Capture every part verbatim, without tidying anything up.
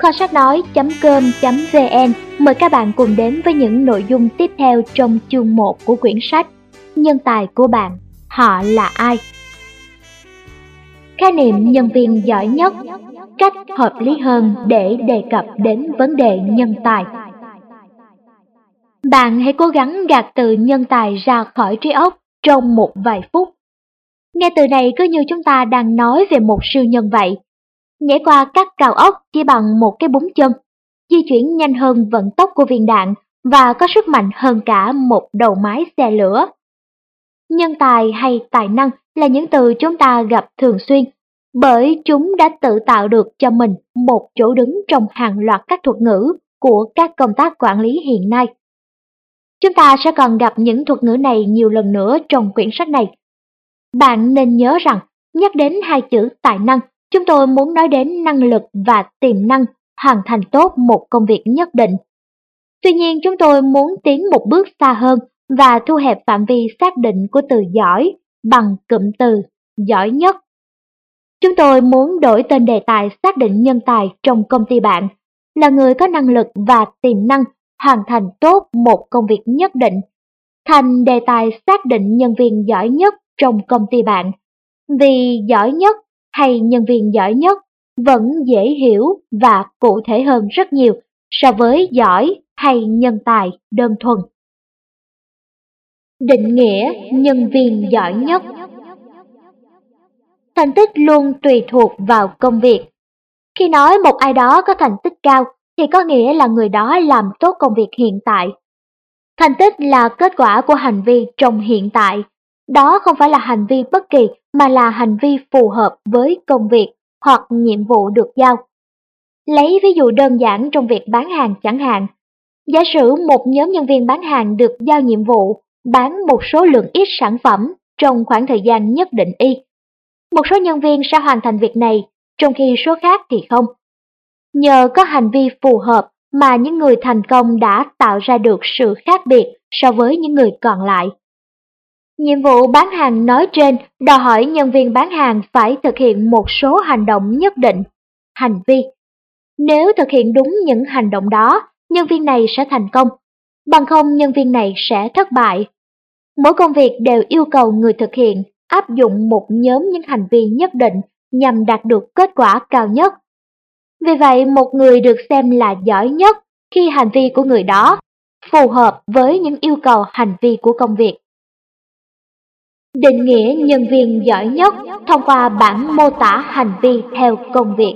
kho sách nói.com.vn mời các bạn cùng đến với những nội dung tiếp theo trong chương một của quyển sách Nhân tài của bạn, họ là ai? Khái niệm nhân viên giỏi nhất, cách hợp lý hơn để đề cập đến vấn đề nhân tài. Bạn hãy cố gắng gạt từ nhân tài ra khỏi trí óc trong một vài phút. Nghe từ này cứ như chúng ta đang nói về một siêu nhân vậy. Nhảy qua các cao ốc chỉ bằng một cái búng chân, di chuyển nhanh hơn vận tốc của viên đạn và có sức mạnh hơn cả một đầu máy xe lửa. Nhân tài hay tài năng là những từ chúng ta gặp thường xuyên, bởi chúng đã tự tạo được cho mình một chỗ đứng trong hàng loạt các thuật ngữ của các công tác quản lý hiện nay. Chúng ta sẽ còn gặp những thuật ngữ này nhiều lần nữa trong quyển sách này. Bạn nên nhớ rằng, nhắc đến hai chữ tài năng, chúng tôi muốn nói đến năng lực và tiềm năng hoàn thành tốt một công việc nhất định. Tuy nhiên, chúng tôi muốn tiến một bước xa hơn và thu hẹp phạm vi xác định của từ giỏi bằng cụm từ giỏi nhất. Chúng tôi muốn đổi tên đề tài xác định nhân tài trong công ty bạn là người có năng lực và tiềm năng hoàn thành tốt một công việc nhất định, thành đề tài xác định nhân viên giỏi nhất trong công ty bạn. Vì giỏi nhất hay nhân viên giỏi nhất vẫn dễ hiểu và cụ thể hơn rất nhiều so với giỏi hay nhân tài đơn thuần. Định nghĩa nhân viên giỏi nhất. Thành tích luôn tùy thuộc vào công việc. Khi nói một ai đó có thành tích cao thì có nghĩa là người đó làm tốt công việc hiện tại. Thành tích là kết quả của hành vi trong hiện tại. Đó không phải là hành vi bất kỳ mà là hành vi phù hợp với công việc hoặc nhiệm vụ được giao. Lấy ví dụ đơn giản trong việc bán hàng chẳng hạn. Giả sử một nhóm nhân viên bán hàng được giao nhiệm vụ bán một số lượng ít sản phẩm trong khoảng thời gian nhất định y. Một số nhân viên sẽ hoàn thành việc này, trong khi số khác thì không. Nhờ có hành vi phù hợp mà những người thành công đã tạo ra được sự khác biệt so với những người còn lại. Nhiệm vụ bán hàng nói trên đòi hỏi nhân viên bán hàng phải thực hiện một số hành động nhất định, hành vi. Nếu thực hiện đúng những hành động đó, nhân viên này sẽ thành công, bằng không nhân viên này sẽ thất bại. Mỗi công việc đều yêu cầu người thực hiện áp dụng một nhóm những hành vi nhất định nhằm đạt được kết quả cao nhất. Vì vậy, một người được xem là giỏi nhất khi hành vi của người đó phù hợp với những yêu cầu hành vi của công việc. Định nghĩa nhân viên giỏi nhất thông qua bảng mô tả hành vi theo công việc.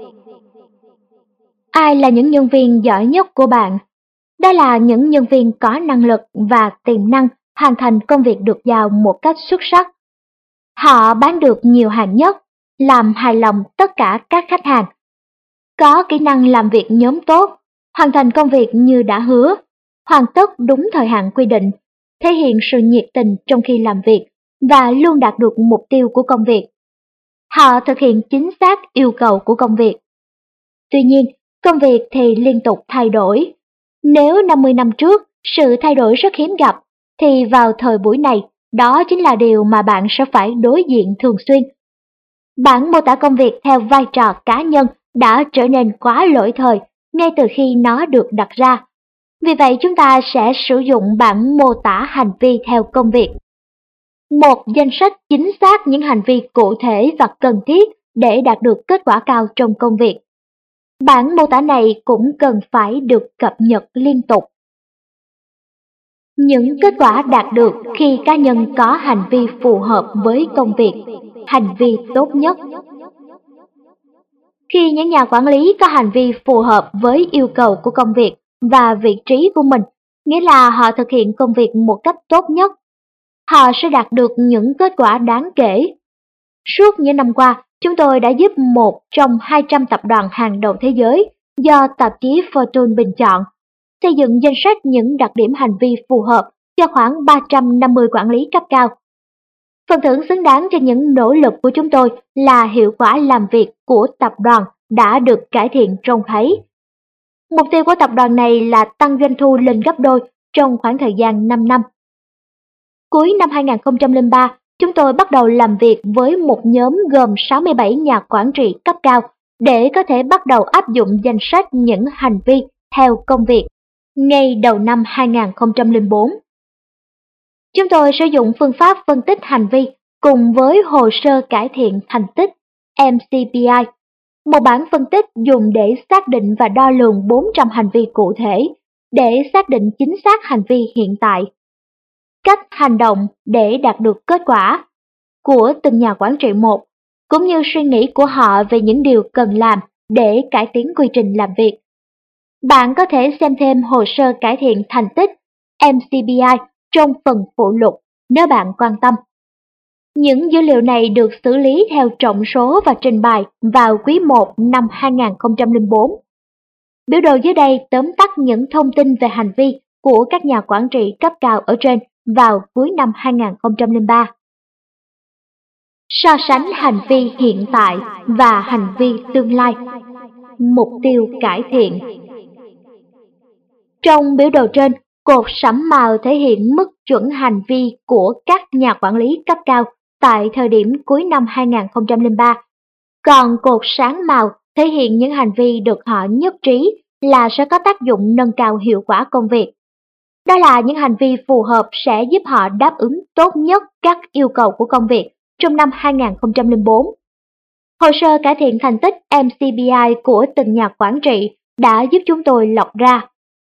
Ai là những nhân viên giỏi nhất của bạn? Đó là những nhân viên có năng lực và tiềm năng hoàn thành công việc được giao một cách xuất sắc. Họ bán được nhiều hàng nhất, làm hài lòng tất cả các khách hàng. Có kỹ năng làm việc nhóm tốt, hoàn thành công việc như đã hứa, hoàn tất đúng thời hạn quy định, thể hiện sự nhiệt tình trong khi làm việc và luôn đạt được mục tiêu của công việc. Họ thực hiện chính xác yêu cầu của công việc. Tuy nhiên, công việc thì liên tục thay đổi. Nếu năm mươi năm trước, sự thay đổi rất hiếm gặp, thì vào thời buổi này, đó chính là điều mà bạn sẽ phải đối diện thường xuyên. Bảng mô tả công việc theo vai trò cá nhân đã trở nên quá lỗi thời ngay từ khi nó được đặt ra. Vì vậy chúng ta sẽ sử dụng bảng mô tả hành vi theo công việc. Một danh sách chính xác những hành vi cụ thể và cần thiết để đạt được kết quả cao trong công việc. Bảng mô tả này cũng cần phải được cập nhật liên tục. Những kết quả đạt được khi cá nhân có hành vi phù hợp với công việc, hành vi tốt nhất. Khi những nhà quản lý có hành vi phù hợp với yêu cầu của công việc và vị trí của mình, nghĩa là họ thực hiện công việc một cách tốt nhất, họ sẽ đạt được những kết quả đáng kể. Suốt những năm qua, chúng tôi đã giúp một trong hai trăm tập đoàn hàng đầu thế giới do tạp chí Fortune bình chọn xây dựng danh sách những đặc điểm hành vi phù hợp cho khoảng ba trăm năm mươi quản lý cấp cao. Phần thưởng xứng đáng cho những nỗ lực của chúng tôi là hiệu quả làm việc của tập đoàn đã được cải thiện trông thấy. Mục tiêu của tập đoàn này là tăng doanh thu lên gấp đôi trong khoảng thời gian năm năm. Cuối năm hai nghìn không trăm lẻ ba, chúng tôi bắt đầu làm việc với một nhóm gồm sáu mươi bảy nhà quản trị cấp cao để có thể bắt đầu áp dụng danh sách những hành vi theo công việc ngay đầu năm hai nghìn không trăm lẻ bốn. Chúng tôi sử dụng phương pháp phân tích hành vi cùng với hồ sơ cải thiện thành tích M C P I, một bản phân tích dùng để xác định và đo lường bốn trăm hành vi cụ thể để xác định chính xác hành vi hiện tại, cách hành động để đạt được kết quả của từng nhà quản trị một, cũng như suy nghĩ của họ về những điều cần làm để cải tiến quy trình làm việc. Bạn có thể xem thêm hồ sơ cải thiện thành tích M C P I trong phần phụ lục nếu bạn quan tâm. Những dữ liệu này được xử lý theo trọng số và trình bày vào quý một năm hai nghìn không trăm lẻ bốn. Biểu đồ dưới đây tóm tắt những thông tin về hành vi của các nhà quản trị cấp cao ở trên vào cuối năm hai nghìn không trăm lẻ ba. So sánh hành vi hiện tại và hành vi tương lai. Mục tiêu cải thiện. Trong biểu đồ trên, cột sẫm màu thể hiện mức chuẩn hành vi của các nhà quản lý cấp cao tại thời điểm cuối năm hai nghìn không trăm lẻ ba, còn cột sáng màu thể hiện những hành vi được họ nhất trí là sẽ có tác dụng nâng cao hiệu quả công việc. Đó là những hành vi phù hợp sẽ giúp họ đáp ứng tốt nhất các yêu cầu của công việc trong năm hai nghìn không trăm lẻ bốn. Hồ sơ cải thiện thành tích M C P I của từng nhà quản trị đã giúp chúng tôi lọc ra.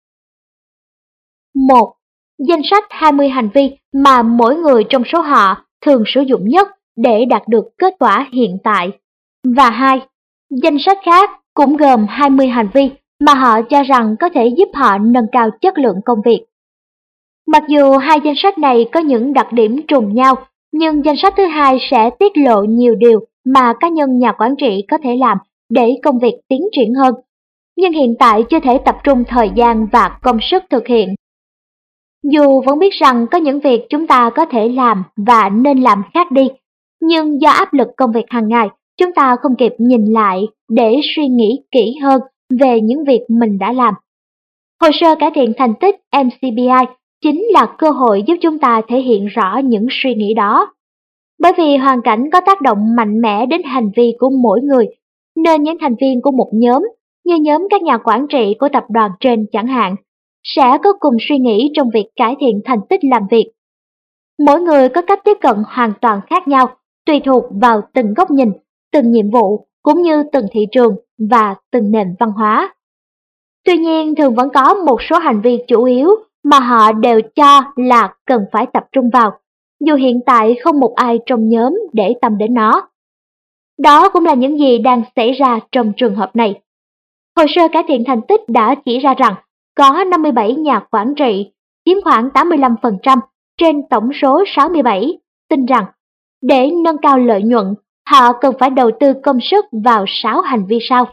một. Danh sách hai mươi hành vi mà mỗi người trong số họ thường sử dụng nhất để đạt được kết quả hiện tại. Và hai. Danh sách khác cũng gồm hai mươi hành vi mà họ cho rằng có thể giúp họ nâng cao chất lượng công việc. Mặc dù hai danh sách này có những đặc điểm trùng nhau, nhưng danh sách thứ hai sẽ tiết lộ nhiều điều mà cá nhân nhà quản trị có thể làm để công việc tiến triển hơn, nhưng hiện tại chưa thể tập trung thời gian và công sức thực hiện. Dù vẫn biết rằng có những việc chúng ta có thể làm và nên làm khác đi, nhưng do áp lực công việc hàng ngày, chúng ta không kịp nhìn lại để suy nghĩ kỹ hơn về những việc mình đã làm. Hồ sơ cải thiện thành tích M C P I chính là cơ hội giúp chúng ta thể hiện rõ những suy nghĩ đó. Bởi vì hoàn cảnh có tác động mạnh mẽ đến hành vi của mỗi người, nên những thành viên của một nhóm, như nhóm các nhà quản trị của tập đoàn trên chẳng hạn, sẽ có cùng suy nghĩ trong việc cải thiện thành tích làm việc. Mỗi người có cách tiếp cận hoàn toàn khác nhau, tùy thuộc vào từng góc nhìn, từng nhiệm vụ, cũng như từng thị trường và từng nền văn hóa. Tuy nhiên, thường vẫn có một số hành vi chủ yếu mà họ đều cho là cần phải tập trung vào, dù hiện tại không một ai trong nhóm để tâm đến nó. Đó cũng là những gì đang xảy ra trong trường hợp này. Hồ sơ cải thiện thành tích đã chỉ ra rằng có năm mươi bảy nhà quản trị, chiếm khoảng tám mươi lăm phần trăm trên tổng số sáu mươi bảy, tin rằng để nâng cao lợi nhuận, họ cần phải đầu tư công sức vào sáu hành vi sau.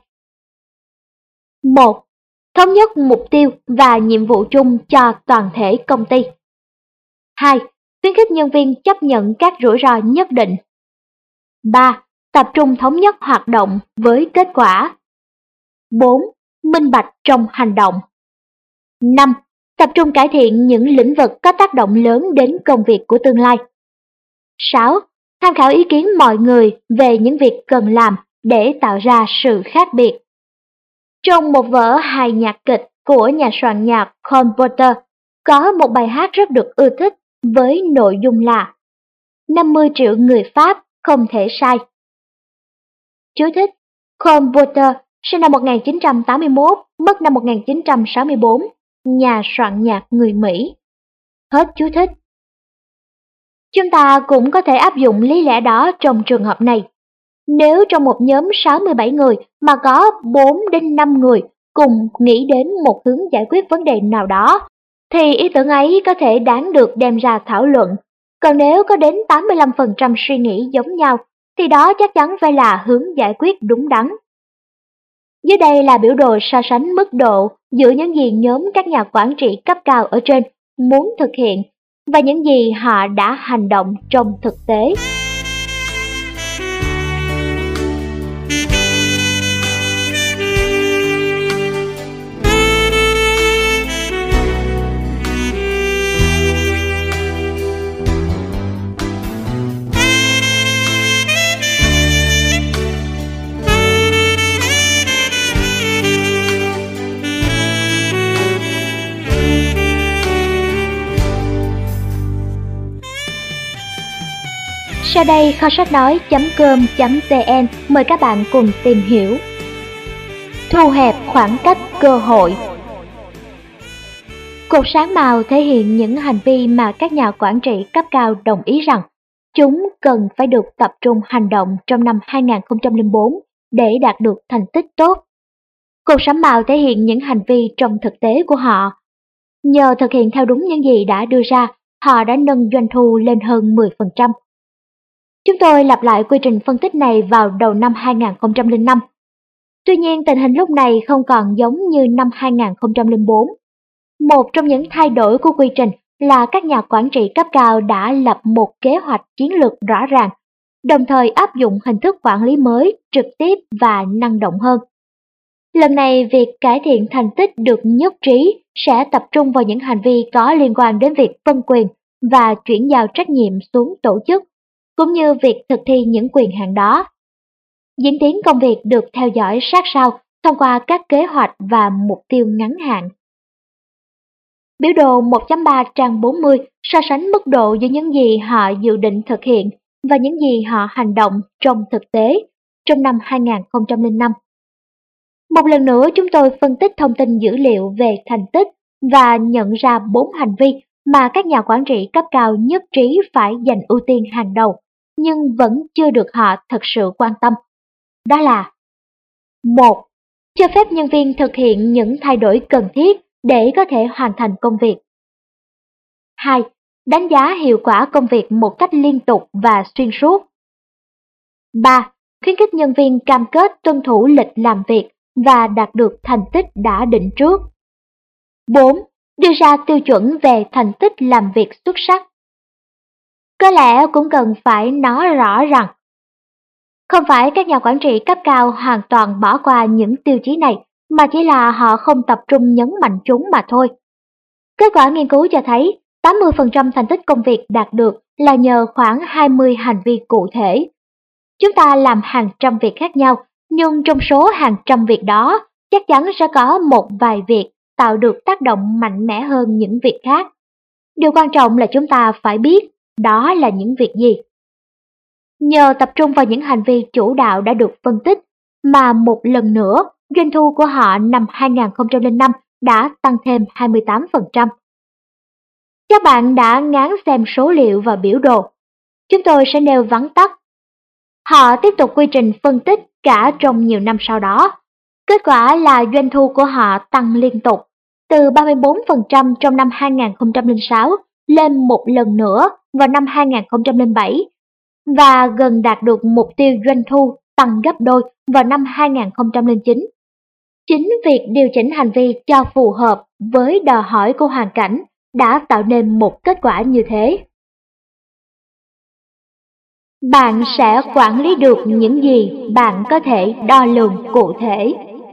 một. Thống nhất mục tiêu và nhiệm vụ chung cho toàn thể công ty. hai. Khuyến khích nhân viên chấp nhận các rủi ro nhất định. ba. Tập trung thống nhất hoạt động với kết quả. bốn. Minh bạch trong hành động. năm. Tập trung cải thiện những lĩnh vực có tác động lớn đến công việc của tương lai. sáu. Tham khảo ý kiến mọi người về những việc cần làm để tạo ra sự khác biệt. Trong một vở hài nhạc kịch của nhà soạn nhạc Cole Porter, có một bài hát rất được ưa thích với nội dung là năm mươi triệu người Pháp không thể sai. Chú thích: Cole Porter, sinh năm một nghìn chín trăm tám mươi mốt, mất năm một nghìn chín trăm sáu mươi bốn, nhà soạn nhạc người Mỹ. Hết chú thích. Chúng ta cũng có thể áp dụng lý lẽ đó trong trường hợp này. Nếu trong một nhóm sáu mươi bảy người mà có bốn đến năm người cùng nghĩ đến một hướng giải quyết vấn đề nào đó, thì ý tưởng ấy có thể đáng được đem ra thảo luận. Còn nếu có đến tám mươi lăm phần trăm suy nghĩ giống nhau, thì đó chắc chắn phải là hướng giải quyết đúng đắn. Dưới đây là biểu đồ so sánh mức độ giữa những gì nhóm các nhà quản trị cấp cao ở trên muốn thực hiện và những gì họ đã hành động trong thực tế. Sau đây kho sách nói.com.vn mời các bạn cùng tìm hiểu. Thu hẹp khoảng cách cơ hội. Cột sáng màu thể hiện những hành vi mà các nhà quản trị cấp cao đồng ý rằng chúng cần phải được tập trung hành động trong năm hai không không bốn để đạt được thành tích tốt. Cột sáng màu thể hiện những hành vi trong thực tế của họ. Nhờ thực hiện theo đúng những gì đã đưa ra, họ đã nâng doanh thu lên hơn mười phần trăm. Chúng tôi lặp lại quy trình phân tích này vào đầu năm hai không không năm. Tuy nhiên, tình hình lúc này không còn giống như năm hai không không bốn. Một trong những thay đổi của quy trình là các nhà quản trị cấp cao đã lập một kế hoạch chiến lược rõ ràng, đồng thời áp dụng hình thức quản lý mới, trực tiếp và năng động hơn. Lần này, việc cải thiện thành tích được nhất trí sẽ tập trung vào những hành vi có liên quan đến việc phân quyền và chuyển giao trách nhiệm xuống tổ chức, cũng như việc thực thi những quyền hạn đó. Diễn tiến công việc được theo dõi sát sao thông qua các kế hoạch và mục tiêu ngắn hạn. Biểu đồ một chấm ba trang bốn mươi so sánh mức độ giữa những gì họ dự định thực hiện và những gì họ hành động trong thực tế trong năm hai không không năm. Một lần nữa chúng tôi phân tích thông tin dữ liệu về thành tích và nhận ra bốn hành vi mà các nhà quản trị cấp cao nhất trí phải dành ưu tiên hàng đầu, nhưng vẫn chưa được họ thực sự quan tâm. Đó là: một. Cho phép nhân viên thực hiện những thay đổi cần thiết để có thể hoàn thành công việc. hai. Đánh giá hiệu quả công việc một cách liên tục và xuyên suốt. ba. Khuyến khích nhân viên cam kết tuân thủ lịch làm việc và đạt được thành tích đã định trước. bốn. Đưa ra tiêu chuẩn về thành tích làm việc xuất sắc. Có lẽ cũng cần phải nói rõ rằng không phải các nhà quản trị cấp cao hoàn toàn bỏ qua những tiêu chí này, mà chỉ là họ không tập trung nhấn mạnh chúng mà thôi. Kết quả nghiên cứu cho thấy tám mươi phần trăm thành tích công việc đạt được là nhờ khoảng hai mươi hành vi cụ thể. Chúng ta làm hàng trăm việc khác nhau, nhưng trong số hàng trăm việc đó, chắc chắn sẽ có một vài việc tạo được tác động mạnh mẽ hơn những việc khác. Điều quan trọng là chúng ta phải biết đó là những việc gì. Nhờ tập trung vào những hành vi chủ đạo đã được phân tích, mà một lần nữa, doanh thu của họ năm hai không không năm đã tăng thêm hai mươi tám phần trăm. Các bạn đã ngán xem số liệu và biểu đồ. Chúng tôi sẽ nêu vắn tắt. Họ tiếp tục quy trình phân tích cả trong nhiều năm sau đó. Kết quả là doanh thu của họ tăng liên tục, từ ba mươi bốn phần trăm trong năm hai không không sáu lên một lần nữa vào năm hai không không bảy, và gần đạt được mục tiêu doanh thu tăng gấp đôi vào năm hai không không chín. Chính việc điều chỉnh hành vi cho phù hợp với đòi hỏi của hoàn cảnh đã tạo nên một kết quả như thế. Bạn sẽ quản lý được những gì bạn có thể đo lường cụ thể.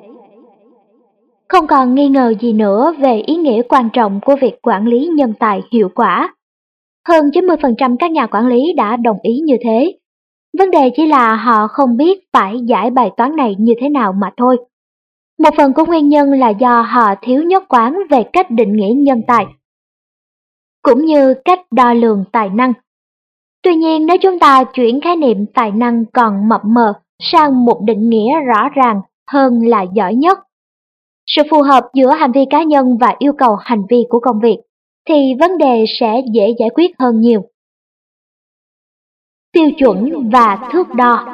Không còn nghi ngờ gì nữa về ý nghĩa quan trọng của việc quản lý nhân tài hiệu quả. Hơn chín mươi phần trăm các nhà quản lý đã đồng ý như thế. Vấn đề chỉ là họ không biết phải giải bài toán này như thế nào mà thôi. Một phần của nguyên nhân là do họ thiếu nhất quán về cách định nghĩa nhân tài, cũng như cách đo lường tài năng. Tuy nhiên, nếu chúng ta chuyển khái niệm tài năng còn mập mờ sang một định nghĩa rõ ràng hơn là giỏi nhất, sự phù hợp giữa hành vi cá nhân và yêu cầu hành vi của công việc, thì vấn đề sẽ dễ giải quyết hơn nhiều. Tiêu chuẩn và thước đo.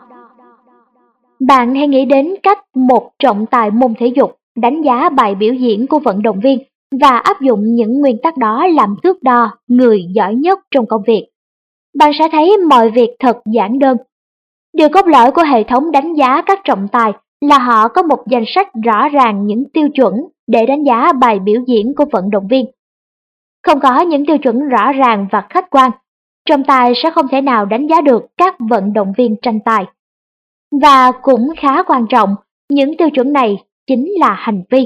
Bạn hãy nghĩ đến cách một trọng tài môn thể dục đánh giá bài biểu diễn của vận động viên và áp dụng những nguyên tắc đó làm thước đo người giỏi nhất trong công việc. Bạn sẽ thấy mọi việc thật giản đơn. Điều cốt lõi của hệ thống đánh giá các trọng tài là họ có một danh sách rõ ràng những tiêu chuẩn để đánh giá bài biểu diễn của vận động viên. Không có những tiêu chuẩn rõ ràng và khách quan, trọng tài sẽ không thể nào đánh giá được các vận động viên tranh tài. Và cũng khá quan trọng, những tiêu chuẩn này chính là hành vi.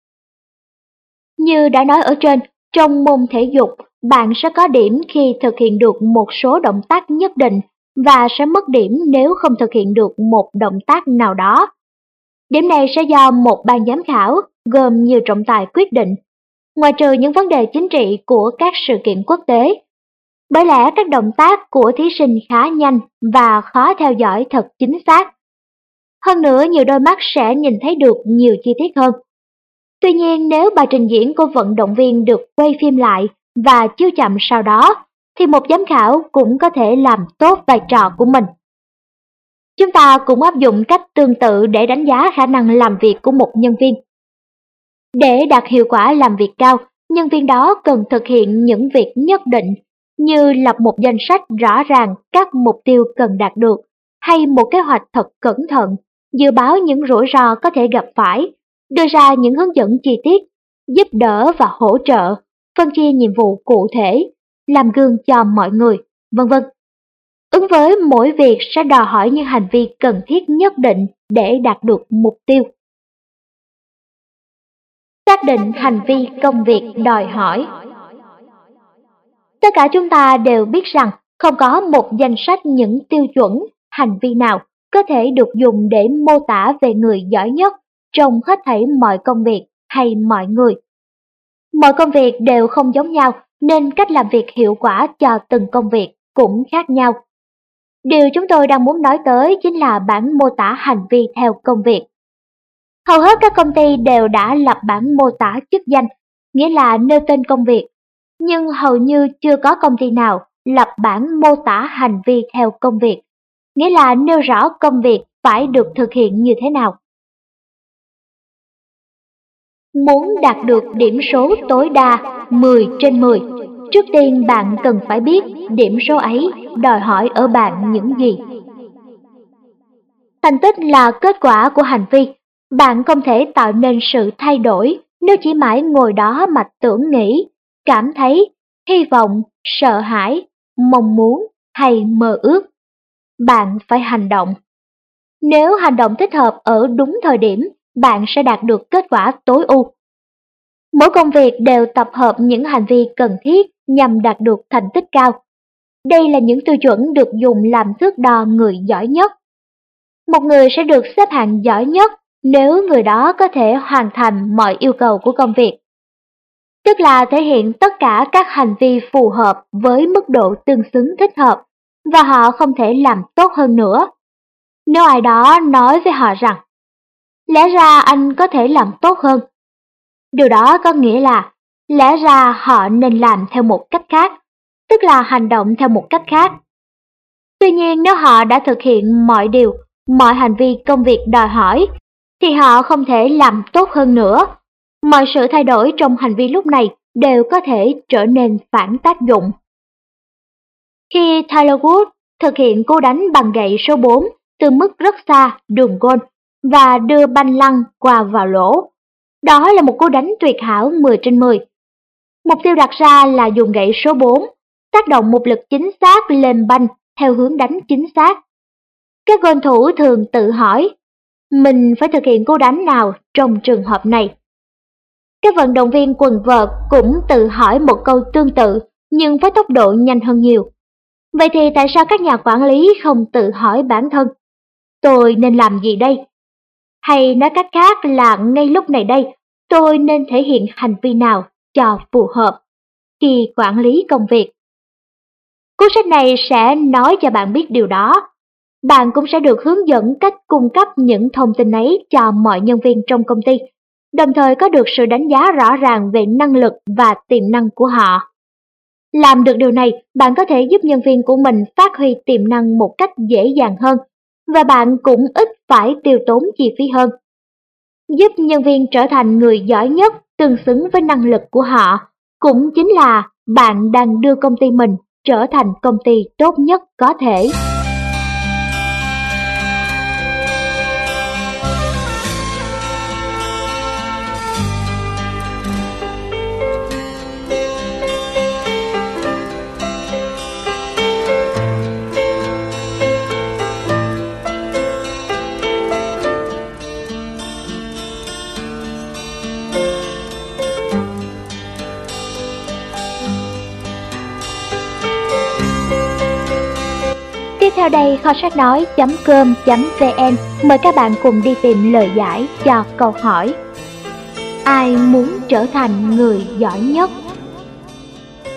Như đã nói ở trên, trong môn thể dục, bạn sẽ có điểm khi thực hiện được một số động tác nhất định và sẽ mất điểm nếu không thực hiện được một động tác nào đó. Điểm này sẽ do một ban giám khảo gồm nhiều trọng tài quyết định, ngoại trừ những vấn đề chính trị của các sự kiện quốc tế. Bởi lẽ các động tác của thí sinh khá nhanh và khó theo dõi thật chính xác. Hơn nữa, nhiều đôi mắt sẽ nhìn thấy được nhiều chi tiết hơn. Tuy nhiên, nếu bài trình diễn của vận động viên được quay phim lại và chiếu chậm sau đó, thì một giám khảo cũng có thể làm tốt vai trò của mình. Chúng ta cũng áp dụng cách tương tự để đánh giá khả năng làm việc của một nhân viên. Để đạt hiệu quả làm việc cao, nhân viên đó cần thực hiện những việc nhất định như lập một danh sách rõ ràng các mục tiêu cần đạt được, hay một kế hoạch thật cẩn thận, dự báo những rủi ro có thể gặp phải, đưa ra những hướng dẫn chi tiết, giúp đỡ và hỗ trợ, phân chia nhiệm vụ cụ thể, làm gương cho mọi người, vân vân. Ứng với mỗi việc sẽ đòi hỏi những hành vi cần thiết nhất định để đạt được mục tiêu. Xác định hành vi công việc đòi hỏi. Tất cả chúng ta đều biết rằng không có một danh sách những tiêu chuẩn, hành vi nào có thể được dùng để mô tả về người giỏi nhất trong hết thảy mọi công việc hay mọi người. Mọi công việc đều không giống nhau nên cách làm việc hiệu quả cho từng công việc cũng khác nhau. Điều chúng tôi đang muốn nói tới chính là bảng mô tả hành vi theo công việc. Hầu hết các công ty đều đã lập bảng mô tả chức danh, nghĩa là nêu tên công việc, nhưng hầu như chưa có công ty nào lập bảng mô tả hành vi theo công việc, nghĩa là nêu rõ công việc phải được thực hiện như thế nào. Muốn đạt được điểm số tối đa mười trên mười, trước tiên bạn cần phải biết điểm số ấy đòi hỏi ở bạn những gì. Thành tích là kết quả của hành vi. Bạn không thể tạo nên sự thay đổi nếu chỉ mãi ngồi đó mà tưởng nghĩ, cảm thấy, hy vọng, sợ hãi, mong muốn hay mơ ước. Bạn phải hành động. Nếu hành động thích hợp ở đúng thời điểm, bạn sẽ đạt được kết quả tối ưu. Mỗi công việc đều tập hợp những hành vi cần thiết nhằm đạt được thành tích cao. Đây là những tiêu chuẩn được dùng làm thước đo người giỏi nhất. Một người sẽ được xếp hạng giỏi nhất nếu người đó có thể hoàn thành mọi yêu cầu của công việc, tức là thể hiện tất cả các hành vi phù hợp với mức độ tương xứng thích hợp và họ không thể làm tốt hơn nữa. Nếu ai đó nói với họ rằng, lẽ ra anh có thể làm tốt hơn, điều đó có nghĩa là lẽ ra họ nên làm theo một cách khác, tức là hành động theo một cách khác. Tuy nhiên nếu họ đã thực hiện mọi điều, mọi hành vi công việc đòi hỏi, thì họ không thể làm tốt hơn nữa. Mọi sự thay đổi trong hành vi lúc này đều có thể trở nên phản tác dụng. Khi Tiger Woods thực hiện cú đánh bằng gậy số bốn từ mức rất xa đường golf và đưa banh lăn qua vào lỗ, đó là một cú đánh tuyệt hảo mười trên mười. Mục tiêu đặt ra là dùng gậy số bốn, tác động một lực chính xác lên banh theo hướng đánh chính xác. Các golf thủ thường tự hỏi, mình phải thực hiện cú đánh nào trong trường hợp này? Các vận động viên quần vợt cũng tự hỏi một câu tương tự, nhưng với tốc độ nhanh hơn nhiều. Vậy thì tại sao các nhà quản lý không tự hỏi bản thân, tôi nên làm gì đây? Hay nói cách khác là ngay lúc này đây, tôi nên thể hiện hành vi nào cho phù hợp khi quản lý công việc? Cuốn sách này sẽ nói cho bạn biết điều đó. Bạn cũng sẽ được hướng dẫn cách cung cấp những thông tin ấy cho mọi nhân viên trong công ty, đồng thời có được sự đánh giá rõ ràng về năng lực và tiềm năng của họ. Làm được điều này, bạn có thể giúp nhân viên của mình phát huy tiềm năng một cách dễ dàng hơn, và bạn cũng ít phải tiêu tốn chi phí hơn. Giúp nhân viên trở thành người giỏi nhất tương xứng với năng lực của họ, cũng chính là bạn đang đưa công ty mình trở thành công ty tốt nhất có thể. Theo đây, kho sách nói chấm com chấm vn mời các bạn cùng đi tìm lời giải cho câu hỏi: ai muốn trở thành người giỏi nhất?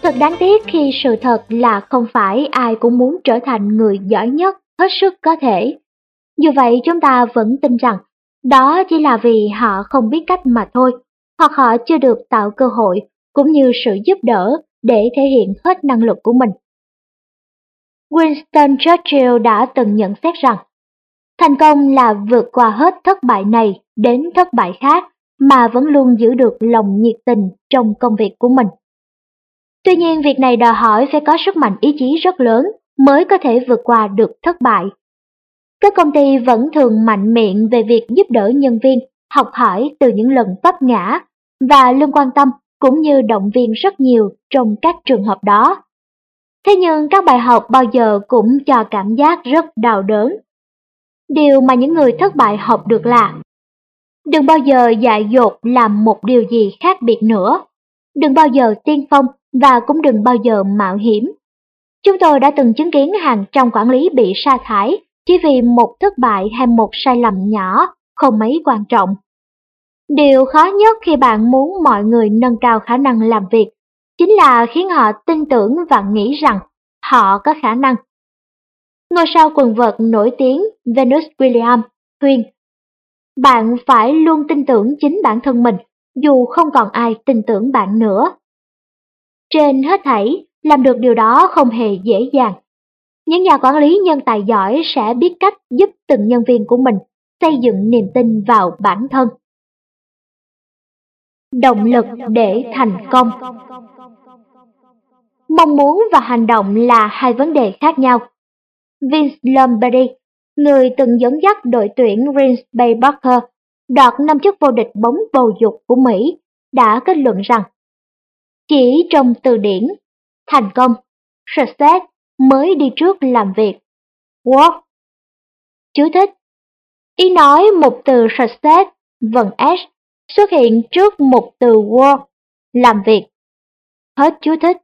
Thật đáng tiếc khi sự thật là không phải ai cũng muốn trở thành người giỏi nhất hết sức có thể. Dù vậy chúng ta vẫn tin rằng đó chỉ là vì họ không biết cách mà thôi, hoặc họ chưa được tạo cơ hội cũng như sự giúp đỡ để thể hiện hết năng lực của mình. Winston Churchill đã từng nhận xét rằng, thành công là vượt qua hết thất bại này đến thất bại khác mà vẫn luôn giữ được lòng nhiệt tình trong công việc của mình. Tuy nhiên việc này đòi hỏi phải có sức mạnh ý chí rất lớn mới có thể vượt qua được thất bại. Các công ty vẫn thường mạnh miệng về việc giúp đỡ nhân viên học hỏi từ những lần vấp ngã và luôn quan tâm cũng như động viên rất nhiều trong các trường hợp đó. Thế nhưng các bài học bao giờ cũng cho cảm giác rất đau đớn. Điều mà những người thất bại học được là đừng bao giờ dại dột làm một điều gì khác biệt nữa. Đừng bao giờ tiên phong và cũng đừng bao giờ mạo hiểm. Chúng tôi đã từng chứng kiến hàng trăm quản lý bị sa thải chỉ vì một thất bại hay một sai lầm nhỏ không mấy quan trọng. Điều khó nhất khi bạn muốn mọi người nâng cao khả năng làm việc chính là khiến họ tin tưởng và nghĩ rằng họ có khả năng. Ngôi sao quần vợt nổi tiếng Venus Williams khuyên, bạn phải luôn tin tưởng chính bản thân mình, dù không còn ai tin tưởng bạn nữa. Trên hết thảy, làm được điều đó không hề dễ dàng. Những nhà quản lý nhân tài giỏi sẽ biết cách giúp từng nhân viên của mình xây dựng niềm tin vào bản thân. Động lực để thành công. Mong muốn và hành động là hai vấn đề khác nhau. Vince Lombardi, người từng dẫn dắt đội tuyển Green Bay Packers đoạt năm chức vô địch bóng bầu dục của Mỹ, đã kết luận rằng chỉ trong từ điển thành công, success mới đi trước làm việc. Work. Chú thích. Ý nói một từ success vần S xuất hiện trước một từ work, làm việc. Hết chú thích.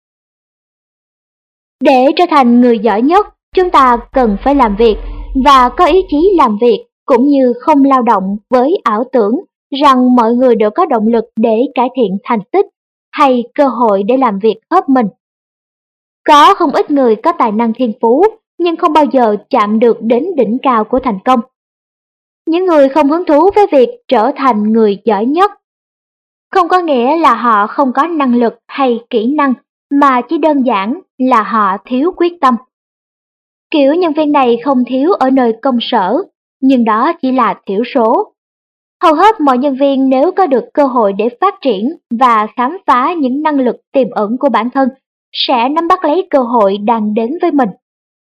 Để trở thành người giỏi nhất, chúng ta cần phải làm việc và có ý chí làm việc, cũng như không lao động với ảo tưởng rằng mọi người đều có động lực để cải thiện thành tích hay cơ hội để làm việc hết mình. Có không ít người có tài năng thiên phú nhưng không bao giờ chạm được đến đỉnh cao của thành công. Những người không hứng thú với việc trở thành người giỏi nhất không có nghĩa là họ không có năng lực hay kỹ năng, mà chỉ đơn giản là họ thiếu quyết tâm. Kiểu nhân viên này không thiếu ở nơi công sở, nhưng đó chỉ là thiểu số. Hầu hết mọi nhân viên nếu có được cơ hội để phát triển và khám phá những năng lực tiềm ẩn của bản thân, sẽ nắm bắt lấy cơ hội đang đến với mình.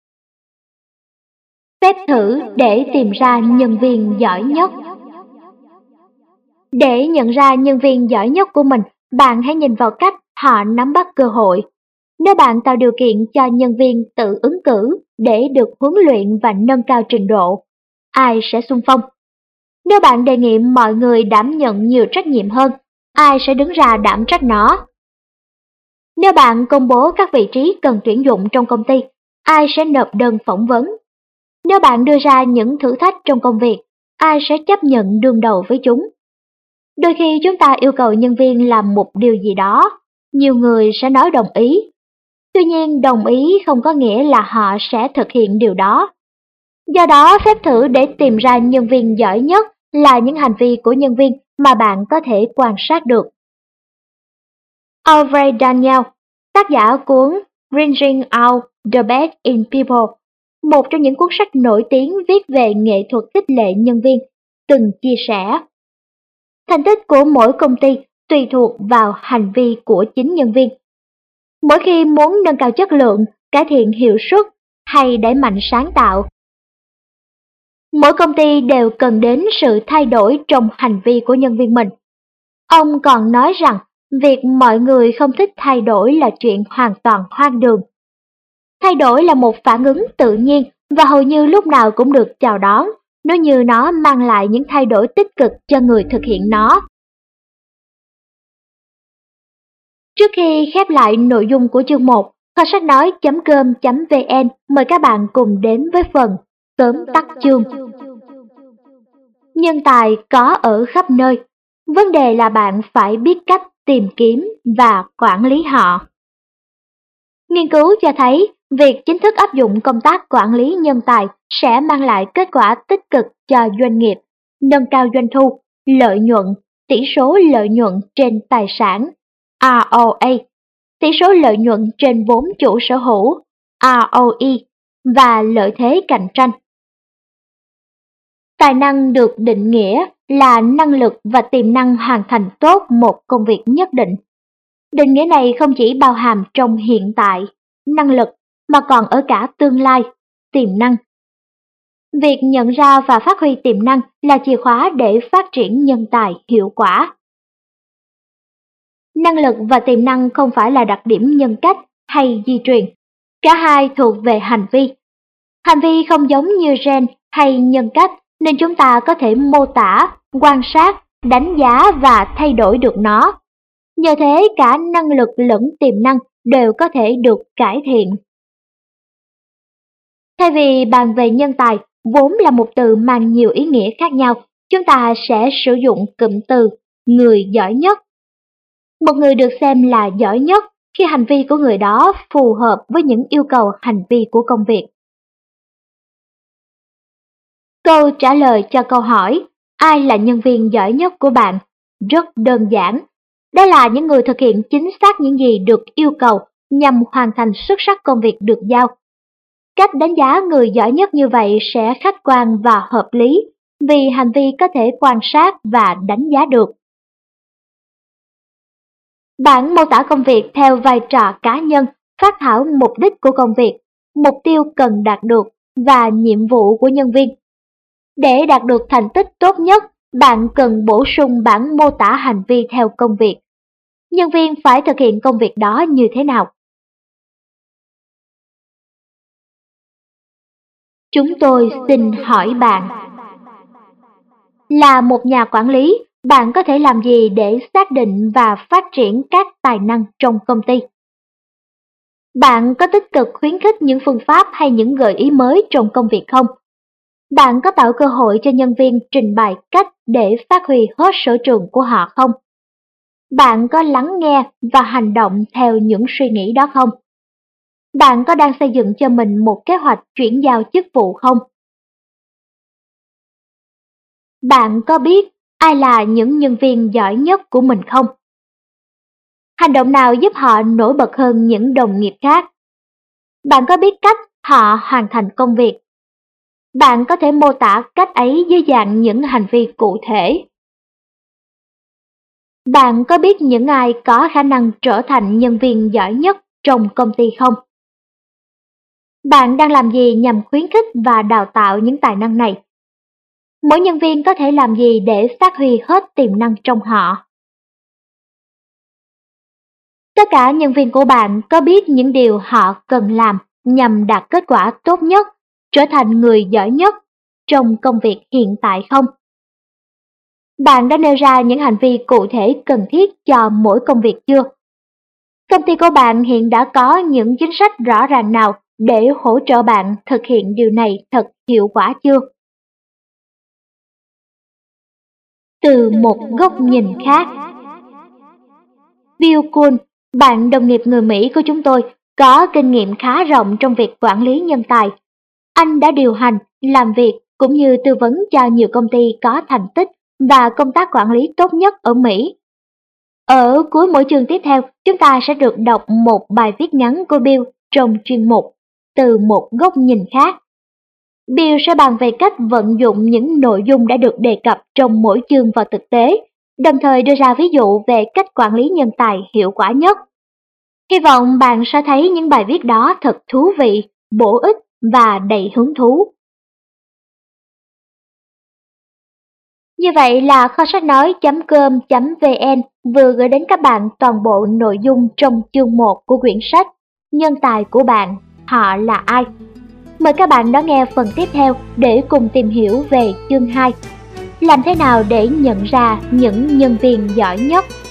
Phép thử để tìm ra nhân viên giỏi nhất. Để nhận ra nhân viên giỏi nhất của mình, bạn hãy nhìn vào cách họ nắm bắt cơ hội. Nếu bạn tạo điều kiện cho nhân viên tự ứng cử để được huấn luyện và nâng cao trình độ, ai sẽ xung phong? Nếu bạn đề nghị mọi người đảm nhận nhiều trách nhiệm hơn, ai sẽ đứng ra đảm trách nó? Nếu bạn công bố các vị trí cần tuyển dụng trong công ty, ai sẽ nộp đơn phỏng vấn? Nếu bạn đưa ra những thử thách trong công việc, ai sẽ chấp nhận đương đầu với chúng? Đôi khi chúng ta yêu cầu nhân viên làm một điều gì đó, nhiều người sẽ nói đồng ý. Tuy nhiên, đồng ý không có nghĩa là họ sẽ thực hiện điều đó. Do đó, phép thử để tìm ra nhân viên giỏi nhất là những hành vi của nhân viên mà bạn có thể quan sát được. Audrey Daniel, tác giả cuốn Bringing Out the Best in People, một trong những cuốn sách nổi tiếng viết về nghệ thuật khích lệ nhân viên, từng chia sẻ. Thành tích của mỗi công ty tùy thuộc vào hành vi của chính nhân viên. Mỗi khi muốn nâng cao chất lượng, cải thiện hiệu suất hay đẩy mạnh sáng tạo, mỗi công ty đều cần đến sự thay đổi trong hành vi của nhân viên mình. Ông còn nói rằng việc mọi người không thích thay đổi là chuyện hoàn toàn hoang đường. Thay đổi là một phản ứng tự nhiên và hầu như lúc nào cũng được chào đón, nếu như nó mang lại những thay đổi tích cực cho người thực hiện nó. Trước khi khép lại nội dung của chương một, kho sách nói chấm com chấm vn mời các bạn cùng đến với phần tóm tắt chương. Nhân tài có ở khắp nơi, vấn đề là bạn phải biết cách tìm kiếm và quản lý họ. Nghiên cứu cho thấy, việc chính thức áp dụng công tác quản lý nhân tài sẽ mang lại kết quả tích cực cho doanh nghiệp, nâng cao doanh thu, lợi nhuận, tỷ số lợi nhuận trên tài sản R O A, tỷ số lợi nhuận trên vốn chủ sở hữu R O E và lợi thế cạnh tranh. Tài năng được định nghĩa là năng lực và tiềm năng hoàn thành tốt một công việc nhất định. Định nghĩa này không chỉ bao hàm trong hiện tại, năng lực, mà còn ở cả tương lai, tiềm năng. Việc nhận ra và phát huy tiềm năng là chìa khóa để phát triển nhân tài hiệu quả. Năng lực và tiềm năng không phải là đặc điểm nhân cách hay di truyền. Cả hai thuộc về hành vi. Hành vi không giống như gen hay nhân cách nên chúng ta có thể mô tả, quan sát, đánh giá và thay đổi được nó. Nhờ thế cả năng lực lẫn tiềm năng đều có thể được cải thiện. Thay vì bàn về nhân tài, vốn là một từ mang nhiều ý nghĩa khác nhau, chúng ta sẽ sử dụng cụm từ người giỏi nhất. Một người được xem là giỏi nhất khi hành vi của người đó phù hợp với những yêu cầu hành vi của công việc. Câu trả lời cho câu hỏi ai là nhân viên giỏi nhất của bạn rất đơn giản. Đó là những người thực hiện chính xác những gì được yêu cầu nhằm hoàn thành xuất sắc công việc được giao. Cách đánh giá người giỏi nhất như vậy sẽ khách quan và hợp lý vì hành vi có thể quan sát và đánh giá được. Bản mô tả công việc theo vai trò cá nhân, phát thảo mục đích của công việc, mục tiêu cần đạt được và nhiệm vụ của nhân viên. Để đạt được thành tích tốt nhất, bạn cần bổ sung bản mô tả hành vi theo công việc. Nhân viên phải thực hiện công việc đó như thế nào? Chúng tôi xin hỏi bạn, là một nhà quản lý, bạn có thể làm gì để xác định và phát triển các tài năng trong công ty? Bạn có tích cực khuyến khích những phương pháp hay những gợi ý mới trong công việc không? Bạn có tạo cơ hội cho nhân viên trình bày cách để phát huy hết sở trường của họ không? Bạn có lắng nghe và hành động theo những suy nghĩ đó không? Bạn có đang xây dựng cho mình một kế hoạch chuyển giao chức vụ không? Bạn có biết ai là những nhân viên giỏi nhất của mình không? Hành động nào giúp họ nổi bật hơn những đồng nghiệp khác? Bạn có biết cách họ hoàn thành công việc? Bạn có thể mô tả cách ấy dưới dạng những hành vi cụ thể. Bạn có biết những ai có khả năng trở thành nhân viên giỏi nhất trong công ty không? Bạn đang làm gì nhằm khuyến khích và đào tạo những tài năng này? Mỗi nhân viên có thể làm gì để phát huy hết tiềm năng trong họ? Tất cả nhân viên của bạn có biết những điều họ cần làm nhằm đạt kết quả tốt nhất, trở thành người giỏi nhất trong công việc hiện tại không? Bạn đã nêu ra những hành vi cụ thể cần thiết cho mỗi công việc chưa? Công ty của bạn hiện đã có những chính sách rõ ràng nào để hỗ trợ bạn thực hiện điều này thật hiệu quả chưa? Từ một góc nhìn khác, Bill Kuhn, bạn đồng nghiệp người Mỹ của chúng tôi, có kinh nghiệm khá rộng trong việc quản lý nhân tài. Anh đã điều hành, làm việc cũng như tư vấn cho nhiều công ty có thành tích và công tác quản lý tốt nhất ở Mỹ. Ở cuối mỗi chương tiếp theo, chúng ta sẽ được đọc một bài viết ngắn của Bill trong chuyên mục Từ một góc nhìn khác. Bill sẽ bàn về cách vận dụng những nội dung đã được đề cập trong mỗi chương vào thực tế, đồng thời đưa ra ví dụ về cách quản lý nhân tài hiệu quả nhất. Hy vọng bạn sẽ thấy những bài viết đó thật thú vị, bổ ích và đầy hứng thú. Như vậy là kho sách nói chấm com chấm vn vừa gửi đến các bạn toàn bộ nội dung trong chương một của quyển sách Nhân tài của bạn, họ là ai? Mời các bạn đón nghe phần tiếp theo để cùng tìm hiểu về chương hai. Làm thế nào để nhận ra những nhân viên giỏi nhất?